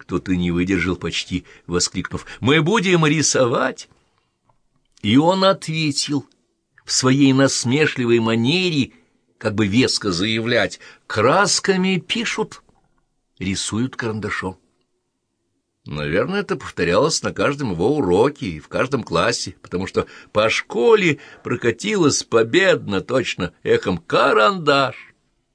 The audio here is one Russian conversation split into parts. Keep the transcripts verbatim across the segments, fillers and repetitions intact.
Кто-то не выдержал, почти воскликнув: «Мы будем рисовать!» И он ответил в своей насмешливой манере, как бы веско заявлять: «Красками пишут, рисуют карандашом». Наверное, это повторялось на каждом его уроке и в каждом классе, потому что по школе прокатилось победно, точно эхом, «карандаш».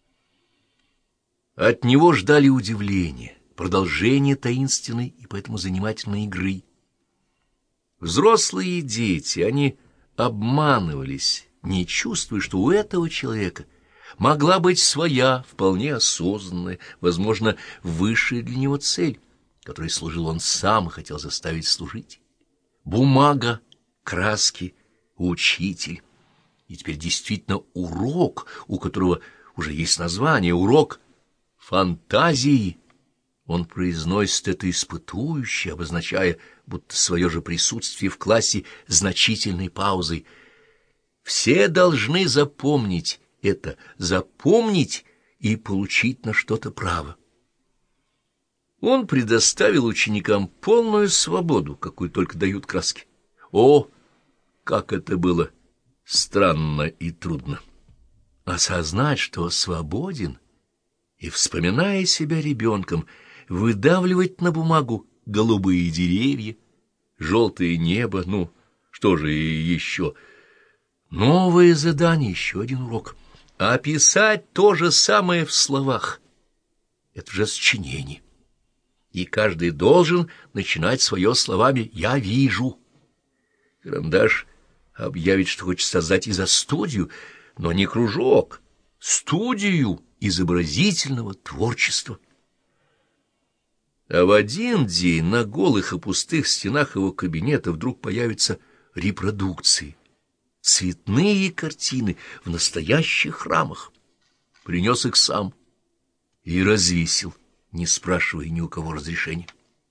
От него ждали удивления, продолжения таинственной и поэтому занимательной игры. Взрослые дети, они обманывались, не чувствуя, что у этого человека могла быть своя, вполне осознанная, возможно, высшая для него цель, которой служил он сам и хотел заставить служить. Бумага, краски, учитель. И теперь действительно урок, у которого уже есть название, урок фантазии. Он произносит это испытующе, обозначая, будто свое же присутствие в классе значительной паузой. Все должны запомнить это, запомнить и получить на что-то право. Он предоставил ученикам полную свободу, какую только дают краски. О, как это было странно и трудно! Осознать, что свободен, и, вспоминая себя ребенком, выдавливать на бумагу голубые деревья, желтое небо, ну, что же и еще? Новое задание, еще один урок. Описать то же самое в словах. Это же сочинение. И каждый должен начинать свое словами «я вижу». Карандаш объявит, что хочет создать изо-студию, но не кружок, студию изобразительного творчества. А в один день на голых и пустых стенах его кабинета вдруг появятся репродукции, цветные картины в настоящих рамах. Принес их сам и развесил, не спрашивая ни у кого разрешения.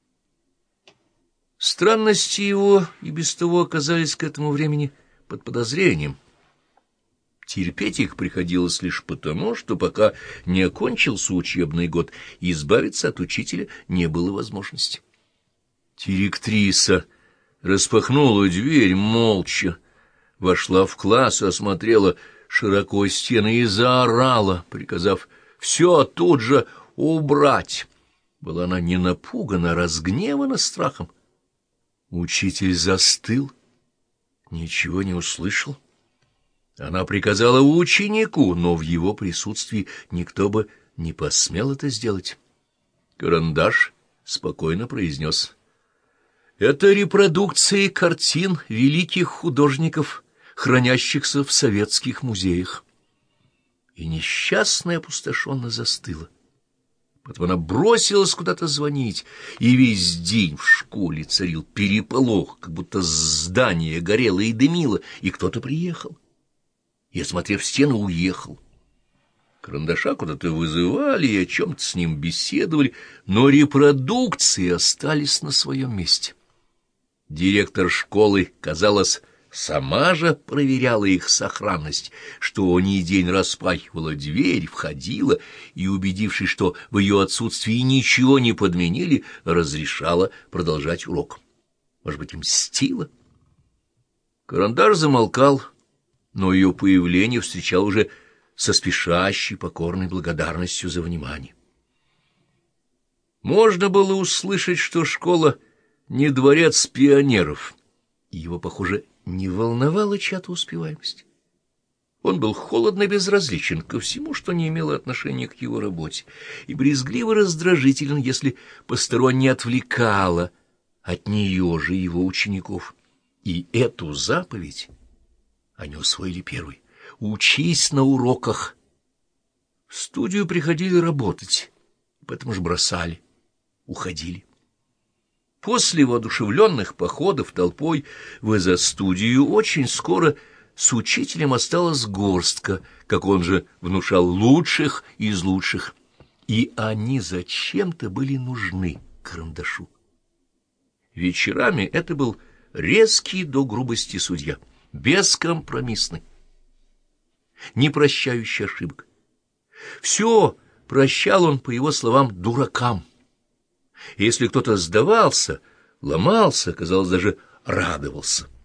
Странности его и без того оказались к этому времени под подозрением. Терпеть их приходилось лишь потому, что пока не окончился учебный год, избавиться от учителя не было возможности. Директриса распахнула дверь молча, вошла в класс, осмотрела широко стены и заорала, приказав все тут же убрать. Была она не напугана, а разгневана страхом. Учитель застыл, ничего не услышал. Она приказала ученику, но в его присутствии никто бы не посмел это сделать. Карандаш спокойно произнес: «Это репродукции картин великих художников, хранящихся в советских музеях». И несчастная опустошенно застыла. Потом она бросилась куда-то звонить, и весь день в школе царил переполох, как будто здание горело и дымило, и кто-то приехал. И, осмотрев стену, уехал. Карандаша куда-то вызывали и о чем-то с ним беседовали, но репродукции остались на своем месте. Директор школы, казалось, сама же проверяла их сохранность, что не день распахивала дверь, входила и, убедившись, что в ее отсутствии ничего не подменили, разрешала продолжать урок. Может быть, им мстила? Карандаш замолкал, но ее появление встречал уже со спешащей покорной благодарностью за внимание. Можно было услышать, что школа не дворец пионеров, и его, похоже, не волновала чья-то успеваемость. Он был холодно безразличен ко всему, что не имело отношения к его работе, и брезгливо раздражителен, если посторонне отвлекало от нее же его учеников. И эту заповедь они усвоили первой. «Учись на уроках». В студию приходили работать, поэтому же бросали, уходили. После воодушевленных походов толпой в изо-студию очень скоро с учителем осталась горстка, как он же внушал, лучших из лучших, и они зачем-то были нужны карандашу. Вечерами это был резкий до грубости судья, бескомпромиссный, не прощающий ошибок. Все прощал он, по его словам, дуракам. И если кто-то сдавался, ломался, казалось, даже радовался.